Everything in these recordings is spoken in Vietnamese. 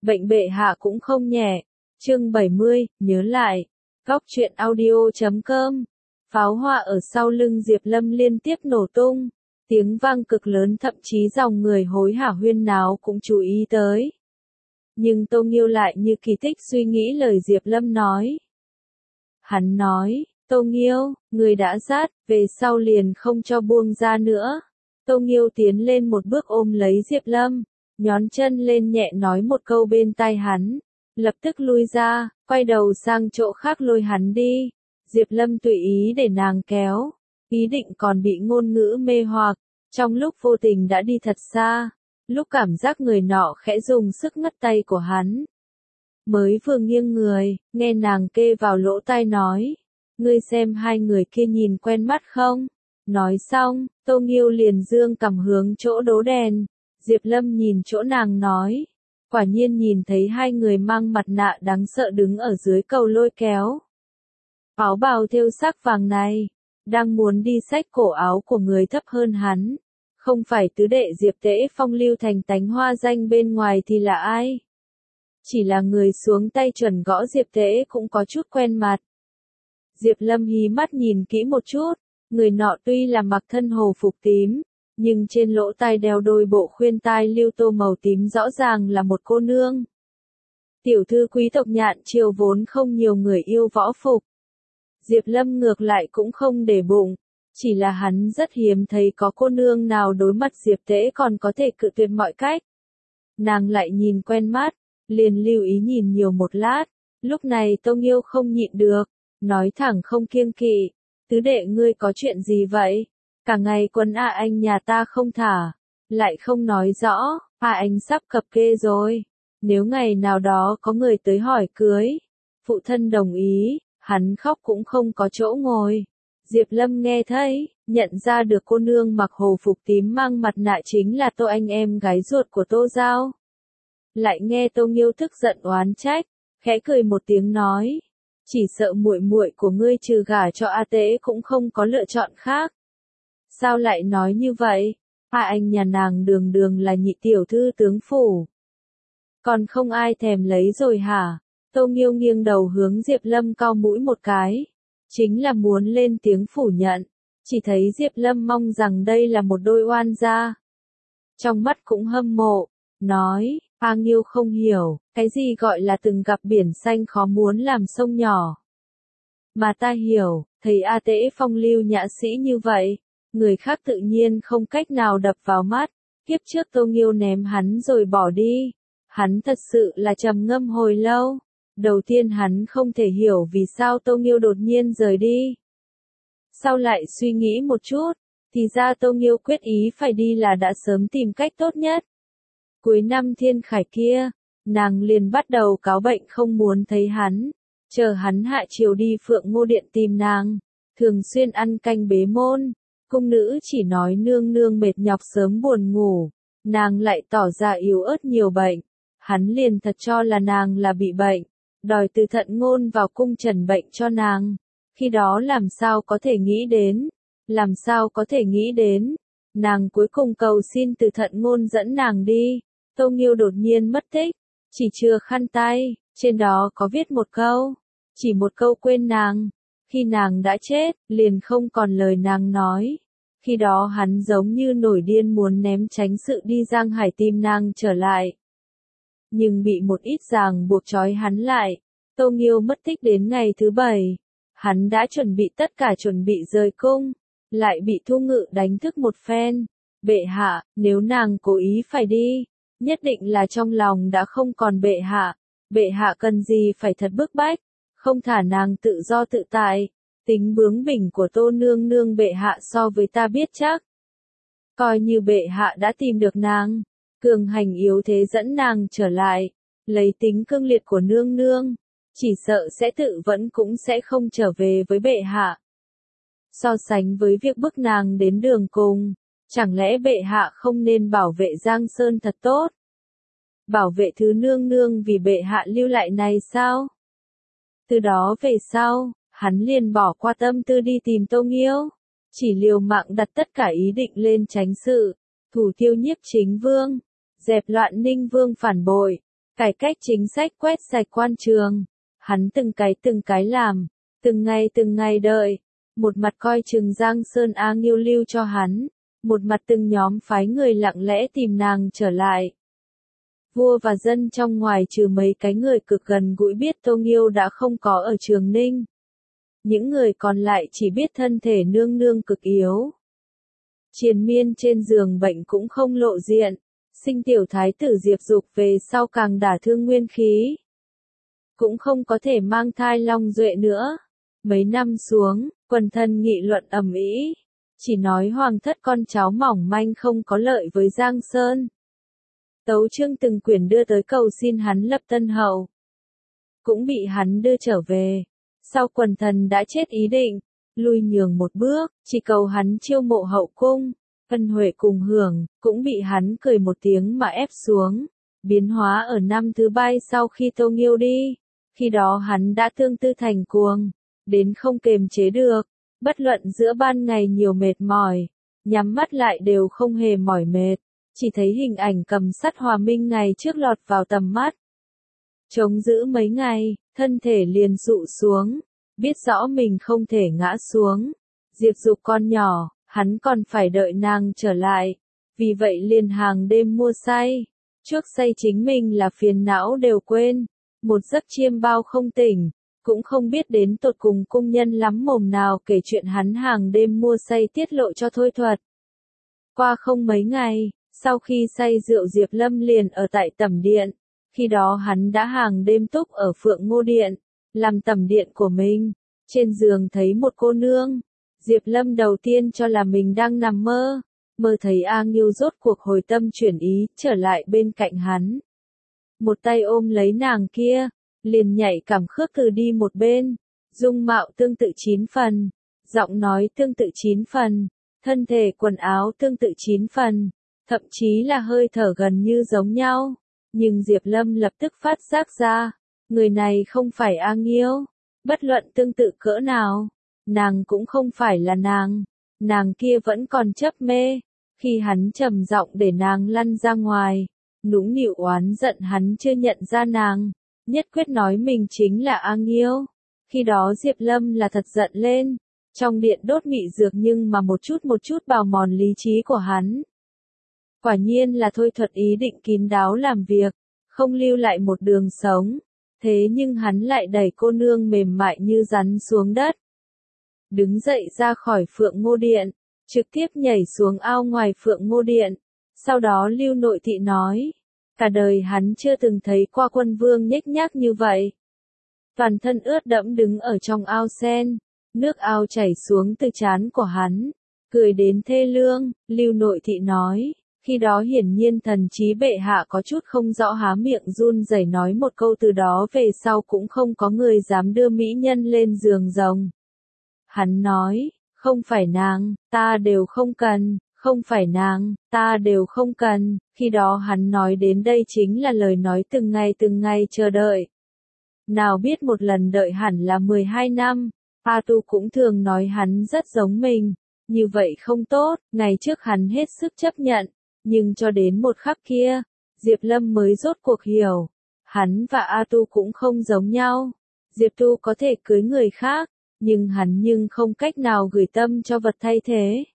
Bệnh bệ hạ cũng không nhẹ. Chương 70, nhớ lại. Góc truyện audio.com. Pháo hoa ở sau lưng Diệp Lâm liên tiếp nổ tung. Tiếng vang cực lớn, thậm chí dòng người hối hả huyên náo cũng chú ý tới. Nhưng Tô Nghiêu lại như kỳ tích suy nghĩ lời Diệp Lâm nói. Hắn nói, Tô Nghiêu, người đã rát, về sau liền không cho buông ra nữa. Tô Nghiêu tiến lên một bước ôm lấy Diệp Lâm, nhón chân lên nhẹ nói một câu bên tai hắn, lập tức lui ra, quay đầu sang chỗ khác lôi hắn đi. Diệp Lâm tùy ý để nàng kéo, ý định còn bị ngôn ngữ mê hoặc, trong lúc vô tình đã đi thật xa, lúc cảm giác người nọ khẽ dùng sức ngắt tay của hắn. Mới vừa nghiêng người, nghe nàng kê vào lỗ tai nói, ngươi xem hai người kia nhìn quen mắt không? Nói xong, Tô Nghiêu liền dương cầm hướng chỗ đố đèn. Diệp Lâm nhìn chỗ nàng nói, quả nhiên nhìn thấy hai người mang mặt nạ đáng sợ đứng ở dưới cầu lôi kéo. Áo bào thêu sắc vàng này, đang muốn đi xách cổ áo của người thấp hơn hắn. Không phải tứ đệ Diệp Tễ phong lưu thành tánh hoa danh bên ngoài thì là ai? Chỉ là người xuống tay chuẩn gõ Diệp Tễ cũng có chút quen mặt. Diệp Lâm hí mắt nhìn kỹ một chút, người nọ tuy là mặc thân hồ phục tím, nhưng trên lỗ tai đeo đôi bộ khuyên tai lưu tô màu tím rõ ràng là một cô nương. Tiểu thư quý tộc Nhạn Triều vốn không nhiều người yêu võ phục. Diệp Lâm ngược lại cũng không để bụng, chỉ là hắn rất hiếm thấy có cô nương nào đối mặt Diệp Tễ còn có thể cự tuyệt mọi cách. Nàng lại nhìn quen mắt, liền lưu ý nhìn nhiều một lát, lúc này Tô Nghiêu không nhịn được, nói thẳng không kiêng kỵ, tứ đệ ngươi có chuyện gì vậy? Cả ngày quân anh nhà ta không thả, lại không nói rõ, anh sắp cập kê rồi, nếu ngày nào đó có người tới hỏi cưới, phụ thân đồng ý, hắn khóc cũng không có chỗ ngồi. Diệp Lâm nghe thấy, nhận ra được cô nương mặc hồ phục tím mang mặt nạ chính là Tô Anh em gái ruột của Tô Giao. Lại nghe Tô Nghiêu tức giận oán trách, khẽ cười một tiếng nói, chỉ sợ muội muội của ngươi trừ gả cho A Tế cũng không có lựa chọn khác. Sao lại nói như vậy? Anh nhà nàng đường đường là nhị tiểu thư tướng phủ. Còn không ai thèm lấy rồi hả? Tô Nghiêu nghiêng đầu hướng Diệp Lâm cau mũi một cái. Chính là muốn lên tiếng phủ nhận. Chỉ thấy Diệp Lâm mong rằng đây là một đôi oan gia. Trong mắt cũng hâm mộ. Nói, A Nghiêu không hiểu, cái gì gọi là từng gặp biển xanh khó muốn làm sông nhỏ. Mà ta hiểu, thấy A Tễ phong lưu nhã sĩ như vậy, người khác tự nhiên không cách nào đập vào mắt. Kiếp trước Tô Nghiêu ném hắn rồi bỏ đi. Hắn thật sự là trầm ngâm hồi lâu. Đầu tiên hắn không thể hiểu vì sao Tô Nghiêu đột nhiên rời đi. Sau lại suy nghĩ một chút, thì ra Tô Nghiêu quyết ý phải đi là đã sớm tìm cách tốt nhất. Cuối năm thiên khải kia, nàng liền bắt đầu cáo bệnh không muốn thấy hắn, chờ hắn hạ triều đi Phượng Ngô Điện tìm nàng, thường xuyên ăn canh bế môn, cung nữ chỉ nói nương nương mệt nhọc sớm buồn ngủ, nàng lại tỏ ra yếu ớt nhiều bệnh, hắn liền thật cho là nàng là bị bệnh, đòi từ Thận Ngôn vào cung trần bệnh cho nàng, khi đó làm sao có thể nghĩ đến, nàng cuối cùng cầu xin từ Thận Ngôn dẫn nàng đi. Tô Nghiêu đột nhiên mất tích, chỉ chưa khăn tay, trên đó có viết một câu, chỉ một câu quên nàng, khi nàng đã chết, liền không còn lời nàng nói. Khi đó hắn giống như nổi điên muốn ném tránh sự đi Giang Hải tìm nàng trở lại. Nhưng bị một ít ràng buộc trói hắn lại, Tô Nghiêu mất tích đến ngày thứ 7, hắn đã chuẩn bị rời cung, lại bị Thu Ngự đánh thức một phen. Bệ hạ, nếu nàng cố ý phải đi, nhất định là trong lòng đã không còn bệ hạ cần gì phải thật bức bách, không thả nàng tự do tự tại, tính bướng bỉnh của Tô nương nương bệ hạ so với ta biết chắc. Coi như bệ hạ đã tìm được nàng, cường hành yếu thế dẫn nàng trở lại, lấy tính cương liệt của nương nương, chỉ sợ sẽ tự vẫn cũng sẽ không trở về với bệ hạ. So sánh với việc bức nàng đến đường cùng, chẳng lẽ bệ hạ không nên bảo vệ Giang Sơn thật tốt? Bảo vệ thứ nương nương vì bệ hạ lưu lại này sao? Từ đó về sau, hắn liền bỏ qua tâm tư đi tìm Tô Nghiêu, chỉ liều mạng đặt tất cả ý định lên chánh sự, thủ tiêu Nhiếp Chính Vương, dẹp loạn Ninh Vương phản bội, cải cách chính sách quét sạch quan trường. Hắn từng cái làm, từng ngày đợi, một mặt coi chừng Giang Sơn A Nghiêu lưu cho hắn, một mặt từng nhóm phái người lặng lẽ tìm nàng trở lại. Vua và dân trong ngoài trừ mấy cái người cực gần gũi biết Tô Nghiêu đã không có ở Trường Ninh. Những người còn lại chỉ biết thân thể nương nương cực yếu. Triền miên trên giường bệnh cũng không lộ diện, sinh tiểu thái tử Diệp Dục về sau càng đả thương nguyên khí. Cũng không có thể mang thai Long Duệ nữa. Mấy năm xuống, quần thần nghị luận ầm ĩ, chỉ nói hoàng thất con cháu mỏng manh không có lợi với Giang Sơn. Tấu chương từng quyển đưa tới cầu xin hắn lập tân hậu. Cũng bị hắn đưa trở về. Sau quần thần đã chết ý định, lui nhường một bước, chỉ cầu hắn chiêu mộ hậu cung, ân huệ cùng hưởng, cũng bị hắn cười một tiếng mà ép xuống. Biến hóa ở năm thứ 3 sau khi Tô Nghiêu đi, khi đó hắn đã tương tư thành cuồng, đến không kềm chế được, bất luận giữa ban ngày nhiều mệt mỏi, nhắm mắt lại đều không hề mỏi mệt, chỉ thấy hình ảnh cầm sắt Hòa Minh ngày trước lọt vào tầm mắt. Chống giữ mấy ngày, thân thể liền sụ xuống, biết rõ mình không thể ngã xuống. Diệp Dục con nhỏ, hắn còn phải đợi nàng trở lại, vì vậy liền hàng đêm mua say. Trước say chính mình là phiền não đều quên, một giấc chiêm bao không tỉnh, cũng không biết đến tột cùng cung nhân lắm mồm nào kể chuyện hắn hàng đêm mua say tiết lộ cho Thôi Thuật. Qua không mấy ngày, sau khi say rượu Diệp Lâm liền ở tại tẩm điện, khi đó hắn đã hàng đêm túc ở Phượng Ngô Điện, làm tẩm điện của mình, trên giường thấy một cô nương. Diệp Lâm đầu tiên cho là mình đang nằm mơ, mơ thấy A Nghiêu rốt cuộc hồi tâm chuyển ý, trở lại bên cạnh hắn. Một tay ôm lấy nàng kia, liền nhảy cảm khước từ đi một bên, dung mạo tương tự 9 phần, giọng nói tương tự 9 phần, thân thể quần áo tương tự 9 phần, thậm chí là hơi thở gần như giống nhau. Nhưng Diệp Lâm lập tức phát giác ra, người này không phải A Nghiêu, bất luận tương tự cỡ nào, nàng cũng không phải là nàng kia vẫn còn chấp mê. Khi hắn trầm giọng để nàng lăn ra ngoài, nũng nịu oán giận hắn chưa nhận ra nàng, nhất quyết nói mình chính là A Nghiêu. Khi đó Diệp Lâm là thật giận lên, trong điện đốt mị dược nhưng mà một chút bào mòn lý trí của hắn. Quả nhiên là Thôi Thuật ý định kín đáo làm việc, không lưu lại một đường sống, thế nhưng hắn lại đẩy cô nương mềm mại như rắn xuống đất. Đứng dậy ra khỏi Phượng Ngô Điện, trực tiếp nhảy xuống ao ngoài Phượng Ngô Điện. Sau đó Lưu Nội Thị nói, cả đời hắn chưa từng thấy qua quân vương nhếch nhác như vậy. Toàn thân ướt đẫm đứng ở trong ao sen, nước ao chảy xuống từ trán của hắn, cười đến thê lương. Lưu Nội Thị nói, khi đó hiển nhiên thần trí bệ hạ có chút không rõ, há miệng run rẩy nói một câu, từ đó về sau cũng không có người dám đưa mỹ nhân lên giường rồng. Hắn nói, không phải nàng, ta đều không cần, không phải nàng, ta đều không cần. Khi đó hắn nói đến đây chính là lời nói từng ngày chờ đợi. Nào biết một lần đợi hẳn là 12 năm, A Tu cũng thường nói hắn rất giống mình, như vậy không tốt. Ngày trước hắn hết sức chấp nhận, nhưng cho đến một khắc kia, Diệp Lâm mới rốt cuộc hiểu, hắn và A Tu cũng không giống nhau. Diệp Tu có thể cưới người khác, nhưng hắn không cách nào gửi tâm cho vật thay thế.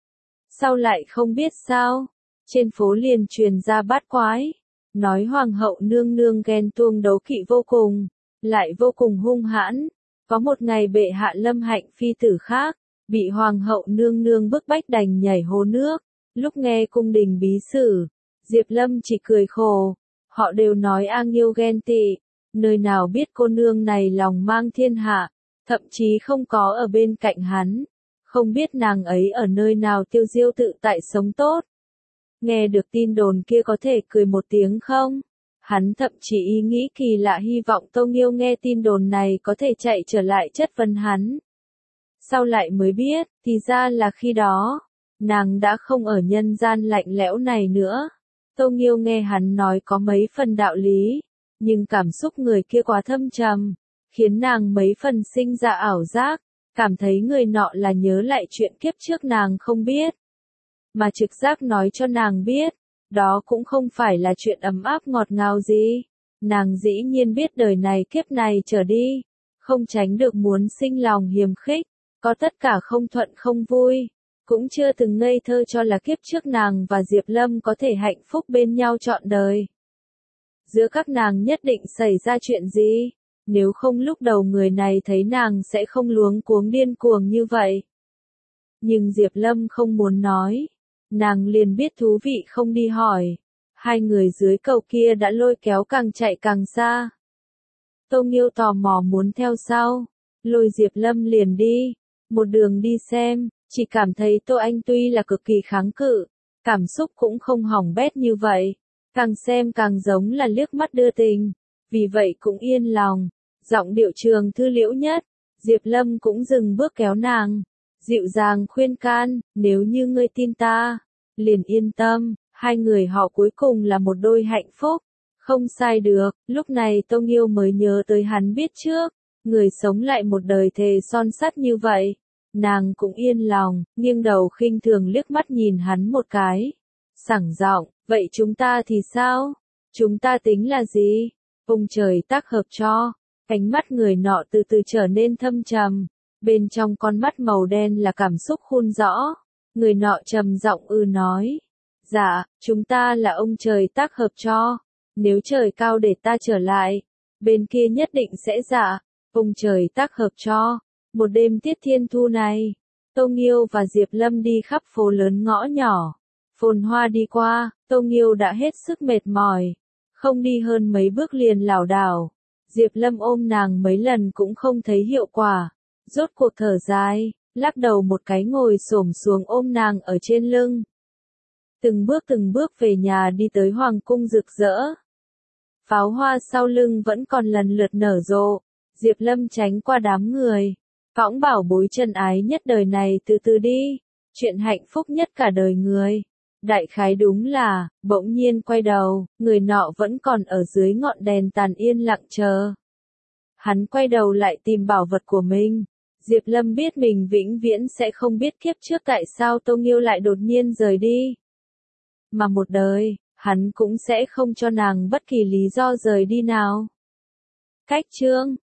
Sau lại không biết sao, trên phố liền truyền ra bát quái, nói hoàng hậu nương nương ghen tuông đấu kỵ vô cùng, lại vô cùng hung hãn. Có một ngày bệ hạ lâm hạnh phi tử khác, bị hoàng hậu nương nương bức bách đành nhảy hồ nước. Lúc nghe cung đình bí sử, Diệp Lâm chỉ cười khổ, họ đều nói A Nghiêu ghen tị, nơi nào biết cô nương này lòng mang thiên hạ, thậm chí không có ở bên cạnh hắn, không biết nàng ấy ở nơi nào tiêu diêu tự tại sống tốt. Nghe được tin đồn kia có thể cười một tiếng không? Hắn thậm chí ý nghĩ kỳ lạ, hy vọng Tô Nghiêu nghe tin đồn này có thể chạy trở lại chất vấn hắn. Sau lại mới biết, thì ra là khi đó, nàng đã không ở nhân gian lạnh lẽo này nữa. Tô Nghiêu nghe hắn nói có mấy phần đạo lý, nhưng cảm xúc người kia quá thâm trầm, khiến nàng mấy phần sinh ra ảo giác, cảm thấy người nọ là nhớ lại chuyện kiếp trước nàng không biết, mà trực giác nói cho nàng biết, đó cũng không phải là chuyện ấm áp ngọt ngào gì. Nàng dĩ nhiên biết đời này kiếp này trở đi, không tránh được muốn sinh lòng hiềm khích, có tất cả không thuận không vui. Cũng chưa từng ngây thơ cho là kiếp trước nàng và Diệp Lâm có thể hạnh phúc bên nhau trọn đời. Giữa các nàng nhất định xảy ra chuyện gì, nếu không lúc đầu người này thấy nàng sẽ không luống cuống điên cuồng như vậy. Nhưng Diệp Lâm không muốn nói, nàng liền biết thú vị không đi hỏi. Hai người dưới cầu kia đã lôi kéo càng chạy càng xa. Tô Nghiêu tò mò muốn theo sau, lôi Diệp Lâm liền đi, một đường đi xem, chỉ cảm thấy Tô Anh tuy là cực kỳ kháng cự, cảm xúc cũng không hỏng bét như vậy, càng xem càng giống là liếc mắt đưa tình, vì vậy cũng yên lòng, giọng điệu trường thư liễu nhất, Diệp Lâm cũng dừng bước kéo nàng, dịu dàng khuyên can, nếu như ngươi tin ta, liền yên tâm, hai người họ cuối cùng là một đôi hạnh phúc. Không sai được, lúc này Tô Nghiêu mới nhớ tới hắn biết trước, người sống lại một đời thề son sắt như vậy. Nàng cũng yên lòng, nghiêng đầu khinh thường liếc mắt nhìn hắn một cái. Sảng giọng, vậy chúng ta thì sao? Chúng ta tính là gì? Ông trời tác hợp cho. Ánh mắt người nọ từ từ trở nên thâm trầm. Bên trong con mắt màu đen là cảm xúc khôn rõ. Người nọ trầm giọng nói. Dạ, chúng ta là ông trời tác hợp cho. Nếu trời cao để ta trở lại, bên kia nhất định sẽ dạ. Ông trời tác hợp cho. Một đêm tiết thiên thu này, Tô Nghiêu và Diệp Lâm đi khắp phố lớn ngõ nhỏ. Phồn hoa đi qua, Tô Nghiêu đã hết sức mệt mỏi. Không đi hơn mấy bước liền lảo đảo. Diệp Lâm ôm nàng mấy lần cũng không thấy hiệu quả. Rốt cuộc thở dài, lắc đầu một cái ngồi xổm xuống ôm nàng ở trên lưng. Từng bước về nhà đi tới hoàng cung rực rỡ. Pháo hoa sau lưng vẫn còn lần lượt nở rộ. Diệp Lâm tránh qua đám người. Cõng bảo bối chân ái nhất đời này từ từ đi. Chuyện hạnh phúc nhất cả đời người. Đại khái đúng là, bỗng nhiên quay đầu, người nọ vẫn còn ở dưới ngọn đèn tàn yên lặng chờ. Hắn quay đầu lại tìm bảo vật của mình. Diệp Lâm biết mình vĩnh viễn sẽ không biết kiếp trước tại sao Tô Nghiêu lại đột nhiên rời đi. Mà một đời, hắn cũng sẽ không cho nàng bất kỳ lý do rời đi nào. Cách chương